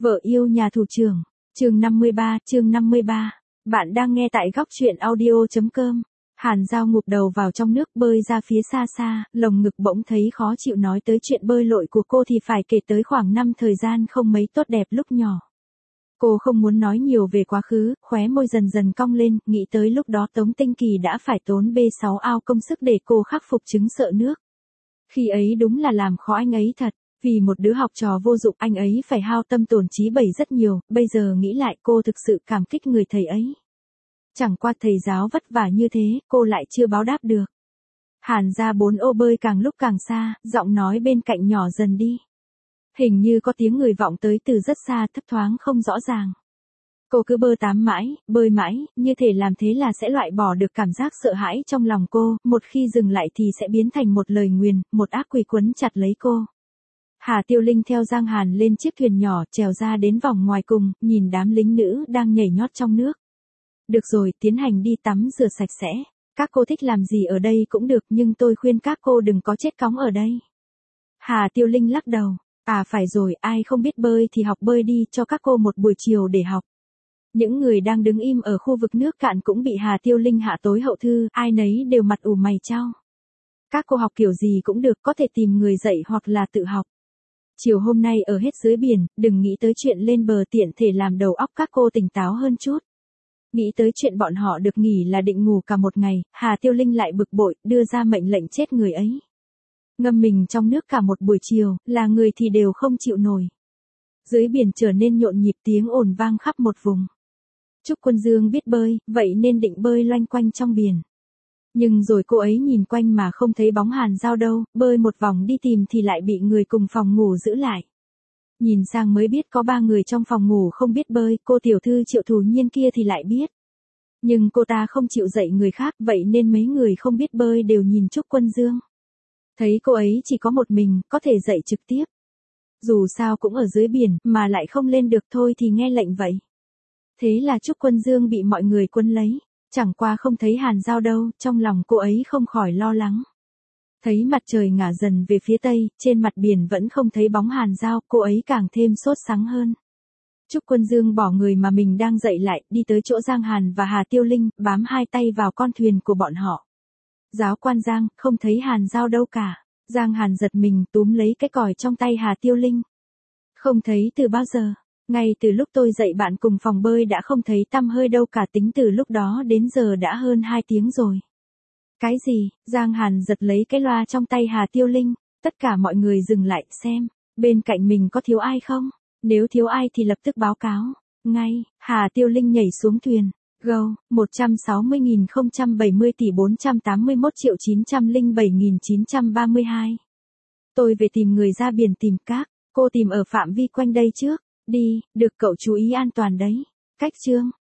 Vợ yêu nhà thủ trưởng, chương 53. Bạn đang nghe tại góc truyện audio.com. Hàn Giao ngụp đầu vào trong nước bơi ra phía xa xa, lồng ngực bỗng thấy khó chịu, nói tới chuyện bơi lội của cô thì phải kể tới khoảng năm thời gian không mấy tốt đẹp lúc nhỏ. Cô không muốn nói nhiều về quá khứ, khóe môi dần dần cong lên, nghĩ tới lúc đó Tống Tinh Kỳ đã phải tốn B6 ao công sức để cô khắc phục chứng sợ nước. Khi ấy đúng là làm khó anh ấy thật. Vì một đứa học trò vô dụng anh ấy phải hao tâm tổn trí bẩy rất nhiều, bây giờ nghĩ lại cô thực sự cảm kích người thầy ấy. Chẳng qua thầy giáo vất vả như thế, cô lại chưa báo đáp được. Hàn ra 4 ô bơi càng lúc càng xa, giọng nói bên cạnh nhỏ dần đi. Hình như có tiếng người vọng tới từ rất xa, thấp thoáng không rõ ràng. Cô cứ bơi mãi, như thể làm thế là sẽ loại bỏ được cảm giác sợ hãi trong lòng cô, một khi dừng lại thì sẽ biến thành một lời nguyền, một ác quỷ quấn chặt lấy cô. Hà Tiêu Linh theo Giang Hàn lên chiếc thuyền nhỏ, trèo ra đến vòng ngoài cùng, nhìn đám lính nữ đang nhảy nhót trong nước. Được rồi, tiến hành đi tắm rửa sạch sẽ. Các cô thích làm gì ở đây cũng được, nhưng tôi khuyên các cô đừng có chết cóng ở đây. Hà Tiêu Linh lắc đầu. À phải rồi, ai không biết bơi thì học bơi đi, cho các cô một buổi chiều để học. Những người đang đứng im ở khu vực nước cạn cũng bị Hà Tiêu Linh hạ tối hậu thư, ai nấy đều mặt ủ mày chau. Các cô học kiểu gì cũng được, có thể tìm người dạy hoặc là tự học. Chiều hôm nay ở hết dưới biển, đừng nghĩ tới chuyện lên bờ, tiện thể làm đầu óc các cô tỉnh táo hơn chút. Nghĩ tới chuyện bọn họ được nghỉ là định ngủ cả một ngày, Hà Tiêu Linh lại bực bội, đưa ra mệnh lệnh chết người ấy. Ngâm mình trong nước cả một buổi chiều, là người thì đều không chịu nổi. Dưới biển trở nên nhộn nhịp, tiếng ồn vang khắp một vùng. Trúc Quân Dương biết bơi, vậy nên định bơi loanh quanh trong biển. Nhưng rồi cô ấy nhìn quanh mà không thấy bóng Hàn Giao đâu, bơi một vòng đi tìm thì lại bị người cùng phòng ngủ giữ lại. Nhìn sang mới biết có 3 người trong phòng ngủ không biết bơi, cô tiểu thư Triệu Thù Nhiên kia thì lại biết. Nhưng cô ta không chịu dạy người khác, vậy nên mấy người không biết bơi đều nhìn Trúc Quân Dương. Thấy cô ấy chỉ có một mình, có thể dạy trực tiếp. Dù sao cũng ở dưới biển, mà lại không lên được thôi thì nghe lệnh vậy. Thế là Trúc Quân Dương bị mọi người quấn lấy. Chẳng qua không thấy Hàn Giao đâu, trong lòng cô ấy không khỏi lo lắng. Thấy mặt trời ngả dần về phía tây, trên mặt biển vẫn không thấy bóng Hàn Giao, cô ấy càng thêm sốt sắng hơn. Trúc Quân Dương bỏ người mà mình đang dậy lại, đi tới chỗ Giang Hàn và Hà Tiêu Linh, bám hai tay vào con thuyền của bọn họ. Giáo quan Giang, không thấy Hàn Giao đâu cả. Giang Hàn giật mình, túm lấy cái còi trong tay Hà Tiêu Linh. Không thấy từ bao giờ? Ngay từ lúc tôi dạy bạn cùng phòng bơi đã không thấy tăm hơi đâu cả, tính từ lúc đó đến giờ đã hơn 2 tiếng rồi. Cái gì? Giang Hàn giật lấy cái loa trong tay Hà Tiêu Linh. Tất cả mọi người dừng lại xem, bên cạnh mình có thiếu ai không? Nếu thiếu ai thì lập tức báo cáo. Ngay, Hà Tiêu Linh nhảy xuống thuyền. Go, 160.070 tỷ 481.907.932. Tôi về tìm người ra biển tìm các. Cô tìm ở phạm vi quanh đây trước. Đi, được cậu chú ý an toàn đấy. Cách chương.